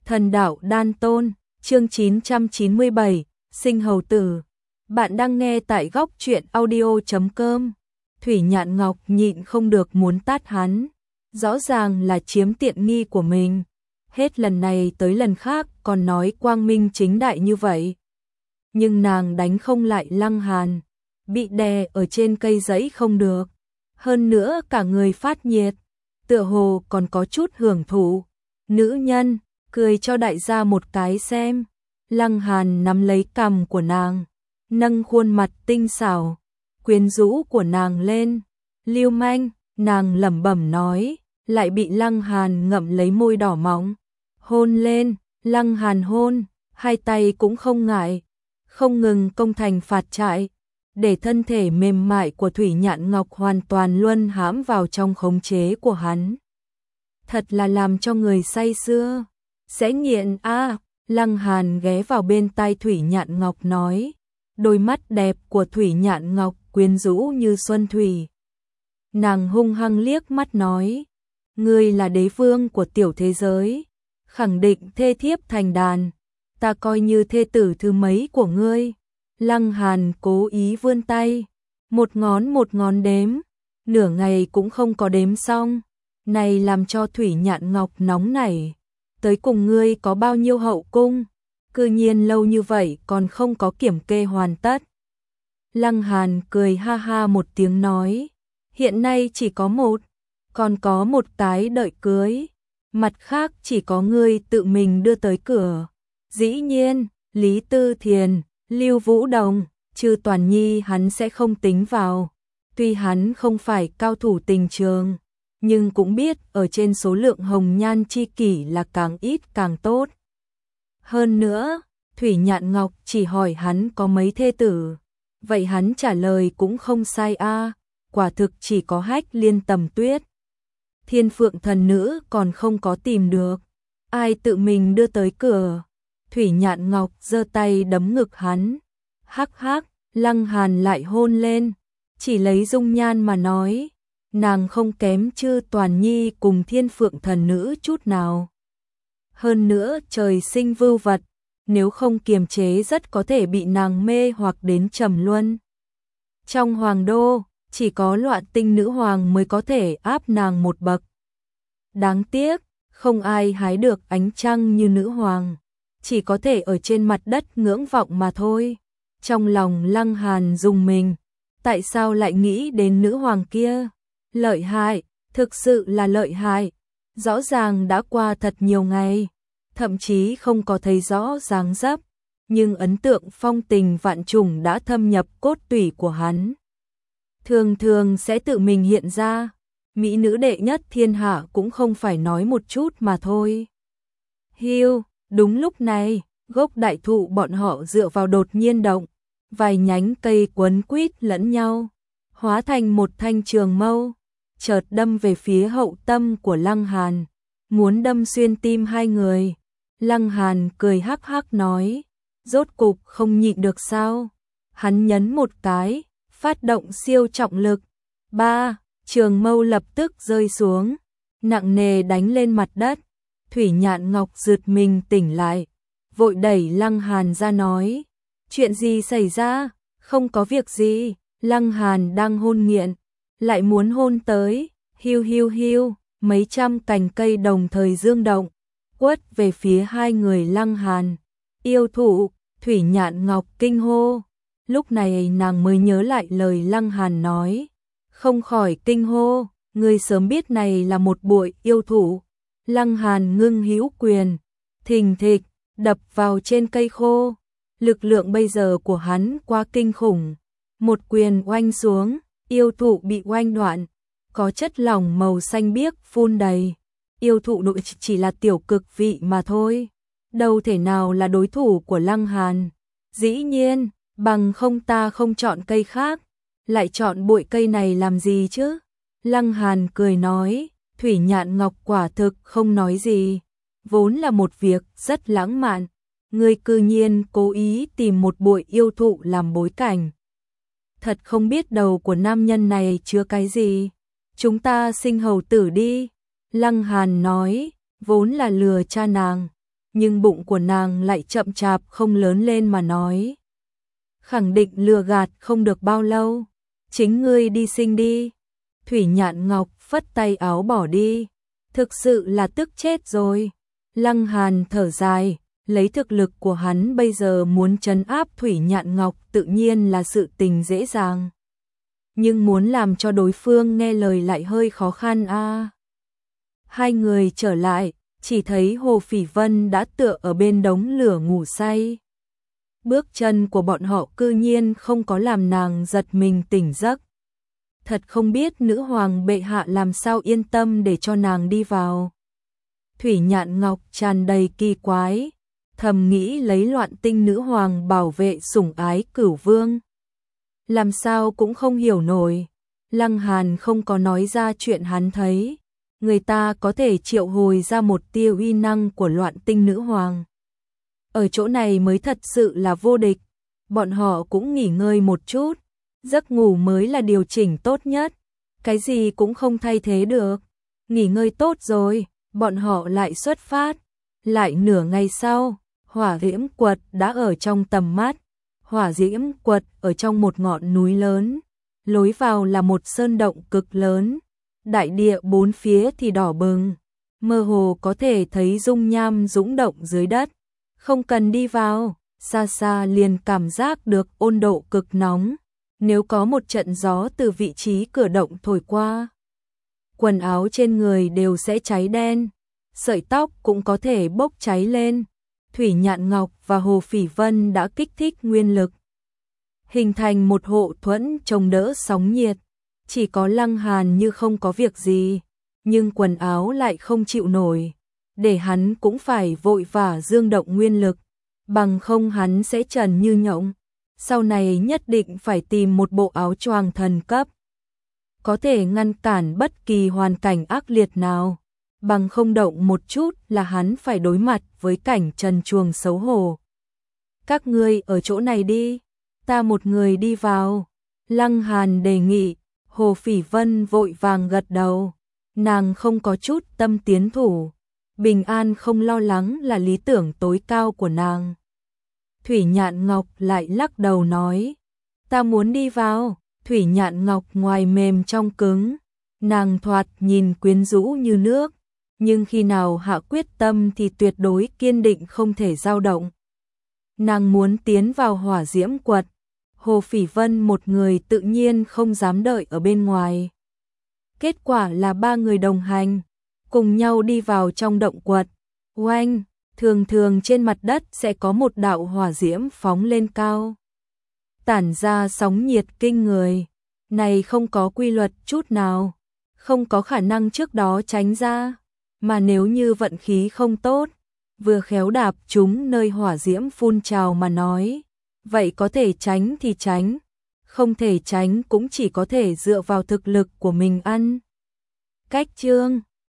Thần đạo đan tôn, chương 997, sinh hầu tử. Bạn đang nghe tại góc truyện audio.com. Thủy Nhạn Ngọc nhịn không được muốn tát hắn. Rõ ràng là chiếm tiện nghi của mình. Hết lần này tới lần khác còn nói quang minh chính đại như vậy. Nhưng nàng đánh không lại Lăng Hàn. Bị đè ở trên cây giấy không được. Hơn nữa cả người phát nhiệt. Tựa hồ còn có chút hưởng thụ. Nữ nhân, cười cho đại gia một cái xem. Lăng Hàn nắm lấy cằm của nàng, nâng khuôn mặt tinh xảo, quyến rũ của nàng lên. Lưu manh, nàng lẩm bẩm nói, lại bị Lăng Hàn ngậm lấy môi đỏ mọng. Hôn lên, Lăng Hàn hôn, hai tay cũng không ngại, không ngừng công thành phạt trại, để thân thể mềm mại của Thủy Nhạn Ngọc hoàn toàn luân hãm vào trong khống chế của hắn. Thật là làm cho người say sưa. Sẽ nghiện à, Lăng Hàn ghé vào bên tai Thủy Nhạn Ngọc nói. Đôi mắt đẹp của Thủy Nhạn Ngọc quyến rũ như xuân thủy. Nàng hung hăng liếc mắt nói. Ngươi là đế vương của tiểu thế giới. Khẳng định thê thiếp thành đàn. Ta coi như thê tử thứ mấy của ngươi. Lăng Hàn cố ý vươn tay. Một ngón đếm. Nửa ngày cũng không có đếm xong. Này làm cho Thủy Nhạn Ngọc nóng nảy. Tới cùng ngươi có bao nhiêu hậu cung, cư nhiên lâu như vậy còn không có kiểm kê hoàn tất. Lăng Hàn cười ha ha một tiếng nói, hiện nay chỉ có một, còn có một cái đợi cưới, mặt khác chỉ có ngươi tự mình đưa tới cửa. Dĩ nhiên, Lý Tư Thiền, Lưu Vũ Đồng, Trư Toàn Nhi hắn sẽ không tính vào, tuy hắn không phải cao thủ tình trường. Nhưng cũng biết ở trên số lượng hồng nhan chi kỷ là càng ít càng tốt. Hơn nữa, Thủy Nhạn Ngọc chỉ hỏi hắn có mấy thê tử. Vậy hắn trả lời cũng không sai a, quả thực chỉ có Hách Liên Tầm Tuyết. Thiên Phượng thần nữ còn không có tìm được. Ai tự mình đưa tới cửa. Thủy Nhạn Ngọc giơ tay đấm ngực hắn. Hắc hắc, Lăng Hàn lại hôn lên. Chỉ lấy dung nhan mà nói. Nàng không kém Trư Toàn Nhi cùng Thiên Phượng thần nữ chút nào. Hơn nữa trời sinh vưu vật, nếu không kiềm chế rất có thể bị nàng mê hoặc đến trầm luân. Trong hoàng đô, chỉ có Loạn Tinh nữ hoàng mới có thể áp nàng một bậc. Đáng tiếc, không ai hái được ánh trăng như nữ hoàng, chỉ có thể ở trên mặt đất ngưỡng vọng mà thôi. Trong lòng Lăng Hàn rùng mình, tại sao lại nghĩ đến nữ hoàng kia? Lợi hại, thực sự là lợi hại. Rõ ràng đã qua thật nhiều ngày, thậm chí không có thấy rõ dáng dấp, nhưng ấn tượng phong tình vạn trùng đã thâm nhập cốt tủy của hắn. Thường thường sẽ tự mình hiện ra, mỹ nữ đệ nhất thiên hạ cũng không phải nói một chút mà thôi. Hiu, đúng lúc này, gốc đại thụ bọn họ dựa vào đột nhiên động, vài nhánh cây quấn quýt lẫn nhau, hóa thành một thanh trường mâu. Chợt đâm về phía hậu tâm của Lăng Hàn, muốn đâm xuyên tim hai người. Lăng Hàn cười hắc hắc nói, rốt cục không nhịn được sao? Hắn nhấn một cái, phát động siêu trọng lực. Trường mâu lập tức rơi xuống, nặng nề đánh lên mặt đất. Thủy Nhạn Ngọc giật mình tỉnh lại, vội đẩy Lăng Hàn ra nói, chuyện gì xảy ra? Không có việc gì, Lăng Hàn đang hôn nghiện. Lại muốn hôn tới, hiu hiu hiu, mấy trăm cành cây đồng thời dương động, quất về phía hai người Lăng Hàn. Yêu thụ, Thủy Nhạn Ngọc kinh hô. Lúc này nàng mới nhớ lại lời Lăng Hàn nói. Không khỏi kinh hô, người sớm biết này là một bụi yêu thụ. Lăng Hàn ngưng hữu quyền, thình thịch, đập vào trên cây khô. Lực lượng bây giờ của hắn quá kinh khủng. Một quyền oanh xuống. Yêu thụ bị oanh đoạn, có chất lỏng màu xanh biếc phun đầy. Yêu thụ nội chỉ là tiểu cực vị mà thôi, đâu thể nào là đối thủ của Lăng Hàn. Dĩ nhiên, bằng không ta không chọn cây khác, lại chọn bụi cây này làm gì chứ? Lăng Hàn cười nói, Thủy Nhạn Ngọc quả thực không nói gì, vốn là một việc rất lãng mạn, ngươi cư nhiên cố ý tìm một bụi yêu thụ làm bối cảnh. Thật không biết đầu của nam nhân này chứa cái gì. Chúng ta sinh hầu tử đi. Lăng Hàn nói, vốn là lừa cha nàng. nhưng bụng của nàng lại chậm chạp không lớn lên mà nói. Khẳng định lừa gạt không được bao lâu, chính ngươi đi sinh đi. Thủy Nhạn Ngọc phất tay áo bỏ đi, thực sự là tức chết rồi. Lăng Hàn thở dài, lấy thực lực của hắn bây giờ muốn trấn áp Thủy Nhạn Ngọc tự nhiên là sự tình dễ dàng. Nhưng muốn làm cho đối phương nghe lời lại hơi khó khăn a. Hai người trở lại, chỉ thấy Hồ Phỉ Vân đã tựa ở bên đống lửa ngủ say. Bước chân của bọn họ cư nhiên không có làm nàng giật mình tỉnh giấc. Thật không biết nữ hoàng bệ hạ làm sao yên tâm để cho nàng đi vào. Thủy Nhạn Ngọc tràn đầy kỳ quái, thầm nghĩ lấy Loạn Tinh nữ hoàng bảo vệ sủng ái Cửu Vương. Làm sao cũng không hiểu nổi, Lăng Hàn không có nói ra chuyện hắn thấy, người ta có thể triệu hồi ra một tia uy năng của Loạn Tinh nữ hoàng. Ở chỗ này mới thật sự là vô địch, bọn họ cũng nghỉ ngơi một chút, giấc ngủ mới là điều chỉnh tốt nhất, cái gì cũng không thay thế được. Nghỉ ngơi tốt rồi, bọn họ lại xuất phát, lại nửa ngày sau, Hỏa Diễm Quật đã ở trong tầm mắt. Hỏa Diễm Quật ở trong một ngọn núi lớn, lối vào là một sơn động cực lớn, đại địa bốn phía thì đỏ bừng, mơ hồ có thể thấy dung nham dũng động dưới đất. Không cần đi vào, xa xa liền cảm giác được ôn độ cực nóng, nếu có một trận gió từ vị trí cửa động thổi qua, quần áo trên người đều sẽ cháy đen, sợi tóc cũng có thể bốc cháy lên. Thủy Nhạn Ngọc và Hồ Phỉ Vân đã kích thích nguyên lực, hình thành một hộ thuẫn chống đỡ sóng nhiệt. Chỉ có Lăng Hàn như không có việc gì, nhưng quần áo lại không chịu nổi, để hắn cũng phải vội vã dương động nguyên lực, bằng không hắn sẽ trần như nhộng. Sau này nhất định phải tìm một bộ áo choàng thần cấp, có thể ngăn cản bất kỳ hoàn cảnh ác liệt nào, bằng không động một chút là hắn phải đối mặt với cảnh trần truồng xấu hổ. Các ngươi ở chỗ này đi, ta một người đi vào. Lăng Hàn đề nghị. Hồ Phỉ Vân vội vàng gật đầu, nàng không có chút tâm tiến thủ, bình an không lo lắng là lý tưởng tối cao của nàng. Thủy Nhạn Ngọc lại lắc đầu nói, ta muốn đi vào. Thủy Nhạn Ngọc ngoài mềm trong cứng, nàng thoạt nhìn quyến rũ như nước, nhưng khi nào hạ quyết tâm thì tuyệt đối kiên định không thể dao động. Nàng muốn tiến vào Hỏa Diễm Quật, Hồ Phỉ Vân một người tự nhiên không dám đợi ở bên ngoài. Kết quả là ba người đồng hành, cùng nhau đi vào trong động quật. Oanh, thường thường trên mặt đất sẽ có một đạo hỏa diễm phóng lên cao, tản ra sóng nhiệt kinh người. Này không có quy luật chút nào, không có khả năng trước đó tránh ra, mà nếu như vận khí không tốt, vừa khéo đạp trúng nơi hỏa diễm phun trào mà nói, vậy có thể tránh thì tránh, không thể tránh cũng chỉ có thể dựa vào thực lực của mình ăn. Cách chương